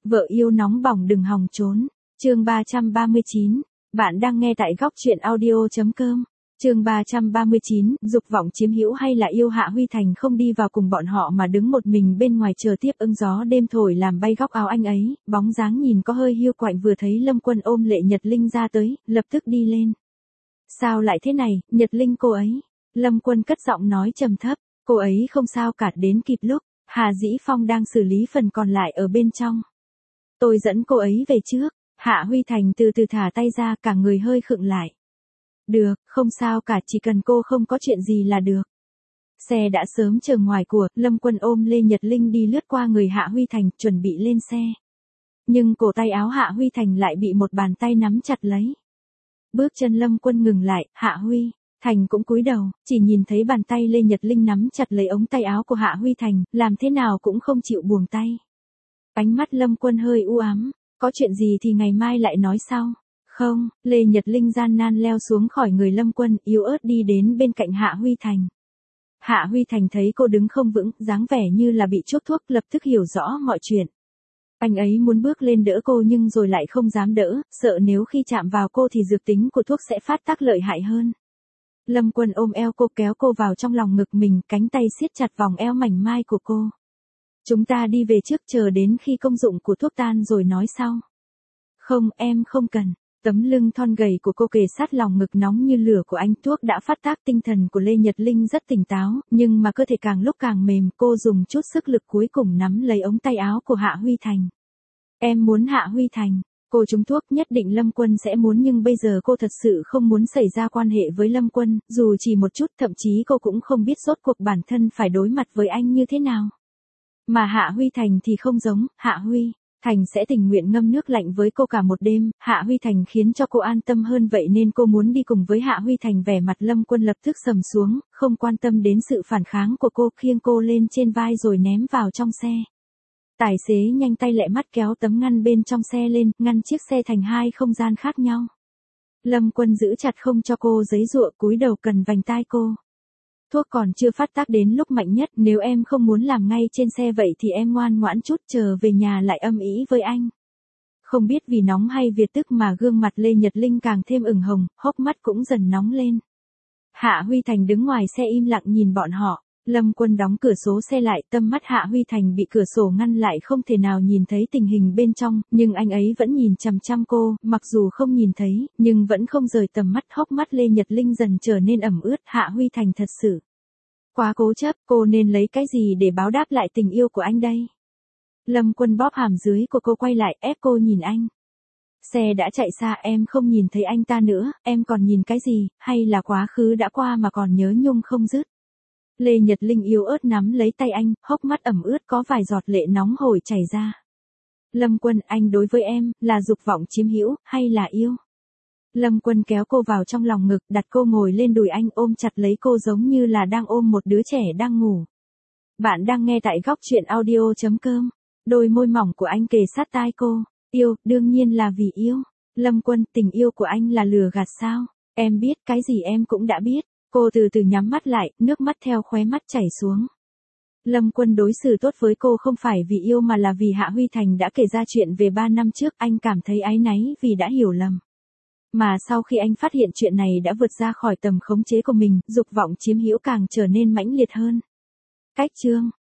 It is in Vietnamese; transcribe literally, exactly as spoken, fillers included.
Vợ yêu nóng bỏng đừng hòng trốn. Chương ba trăm ba mươi chín. Bạn đang nghe tại góc truyện audio chấm com. Chương ba trăm ba mươi chín, dục vọng chiếm hữu hay là yêu. Hạ Huy Thành không đi vào cùng bọn họ mà đứng một mình bên ngoài chờ tiếp ứng. Gió đêm thổi làm bay góc áo anh ấy, bóng dáng nhìn có hơi hiu quạnh. Vừa thấy Lâm Quân ôm Lệ Nhật Linh ra tới, lập tức đi lên. Sao lại thế này, Nhật Linh cô ấy? Lâm Quân cất giọng nói trầm thấp, cô ấy không sao cả. Đến kịp lúc, Hà Dĩ Phong đang xử lý phần còn lại ở bên trong. Tôi dẫn cô ấy về trước. Hạ Huy Thành từ từ thả tay ra, cả người hơi khựng lại. Được, không sao cả, chỉ cần cô không có chuyện gì là được. Xe đã sớm chờ ngoài của, Lâm Quân ôm Lê Nhật Linh đi lướt qua người Hạ Huy Thành, chuẩn bị lên xe. Nhưng cổ tay áo Hạ Huy Thành lại bị một bàn tay nắm chặt lấy. Bước chân Lâm Quân ngừng lại, Hạ Huy Thành cũng cúi đầu, chỉ nhìn thấy bàn tay Lê Nhật Linh nắm chặt lấy ống tay áo của Hạ Huy Thành, làm thế nào cũng không chịu buông tay. Ánh mắt Lâm Quân hơi u ám, có chuyện gì thì ngày mai lại nói sau. Không, Lê Nhật Linh gian nan leo xuống khỏi người Lâm Quân, yếu ớt đi đến bên cạnh Hạ Huy Thành. Hạ Huy Thành thấy cô đứng không vững, dáng vẻ như là bị chuốc thuốc, lập tức hiểu rõ mọi chuyện. Anh ấy muốn bước lên đỡ cô nhưng rồi lại không dám đỡ, sợ nếu khi chạm vào cô thì dược tính của thuốc sẽ phát tác lợi hại hơn. Lâm Quân ôm eo cô, kéo cô vào trong lòng ngực mình, cánh tay siết chặt vòng eo mảnh mai của cô. Chúng ta đi về trước, chờ đến khi công dụng của thuốc tan rồi nói sau. Không, em không cần. Tấm lưng thon gầy của cô kề sát lòng ngực nóng như lửa của anh. Thuốc đã phát tác. Tinh thần của Lê Nhật Linh rất tỉnh táo, nhưng mà cơ thể càng lúc càng mềm. Cô dùng chút sức lực cuối cùng nắm lấy ống tay áo của Hạ Huy Thành. Em muốn Hạ Huy Thành. Cô trúng thuốc, nhất định Lâm Quân sẽ muốn, nhưng bây giờ cô thật sự không muốn xảy ra quan hệ với Lâm Quân, dù chỉ một chút, thậm chí cô cũng không biết rốt cuộc bản thân phải đối mặt với anh như thế nào. Mà Hạ Huy Thành thì không giống, Hạ Huy Thành sẽ tình nguyện ngâm nước lạnh với cô cả một đêm. Hạ Huy Thành khiến cho cô an tâm hơn, vậy nên cô muốn đi cùng với Hạ Huy Thành. Vẻ mặt Lâm Quân lập tức sầm xuống, không quan tâm đến sự phản kháng của cô, khiêng cô lên trên vai rồi ném vào trong xe. Tài xế nhanh tay lẹ mắt kéo tấm ngăn bên trong xe lên, ngăn chiếc xe thành hai không gian khác nhau. Lâm Quân giữ chặt không cho cô giấy giụa, cúi đầu cần vành tai cô. Thuốc còn chưa phát tác đến lúc mạnh nhất, nếu em không muốn làm ngay trên xe vậy thì em ngoan ngoãn chút, chờ về nhà lại âm ý với anh. Không biết vì nóng hay việt tức mà gương mặt Lê Nhật Linh càng thêm ửng hồng, hốc mắt cũng dần nóng lên. Hạ Huy Thành đứng ngoài xe im lặng nhìn bọn họ. Lâm Quân đóng cửa sổ xe lại, tâm mắt Hạ Huy Thành bị cửa sổ ngăn lại, không thể nào nhìn thấy tình hình bên trong, nhưng anh ấy vẫn nhìn chằm chằm cô, mặc dù không nhìn thấy, nhưng vẫn không rời tầm mắt. Hốc mắt Lê Nhật Linh dần trở nên ẩm ướt. Hạ Huy Thành thật sự quá cố chấp, cô nên lấy cái gì để báo đáp lại tình yêu của anh đây? Lâm Quân bóp hàm dưới của cô, quay lại, ép cô nhìn anh. Xe đã chạy xa, em không nhìn thấy anh ta nữa, em còn nhìn cái gì, hay là quá khứ đã qua mà còn nhớ nhung không dứt? Lê Nhật Linh yếu ớt nắm lấy tay anh, hốc mắt ẩm ướt có vài giọt lệ nóng hổi chảy ra. Lâm Quân, anh đối với em, là dục vọng chiếm hữu, hay là yêu? Lâm Quân kéo cô vào trong lòng ngực, đặt cô ngồi lên đùi anh, ôm chặt lấy cô giống như là đang ôm một đứa trẻ đang ngủ. Bạn đang nghe tại góc truyện audio chấm com. Đôi môi mỏng của anh kề sát tai cô. Yêu, đương nhiên là vì yêu. Lâm Quân, tình yêu của anh là lừa gạt sao? Em biết, cái gì em cũng đã biết. Cô từ từ nhắm mắt lại, nước mắt theo khóe mắt chảy xuống. Lâm Quân đối xử tốt với cô không phải vì yêu mà là vì Hạ Huy Thành đã kể ra chuyện về ba năm trước, anh cảm thấy áy náy vì đã hiểu lầm. Mà sau khi anh phát hiện chuyện này đã vượt ra khỏi tầm khống chế của mình, dục vọng chiếm hữu càng trở nên mãnh liệt hơn. Cách chương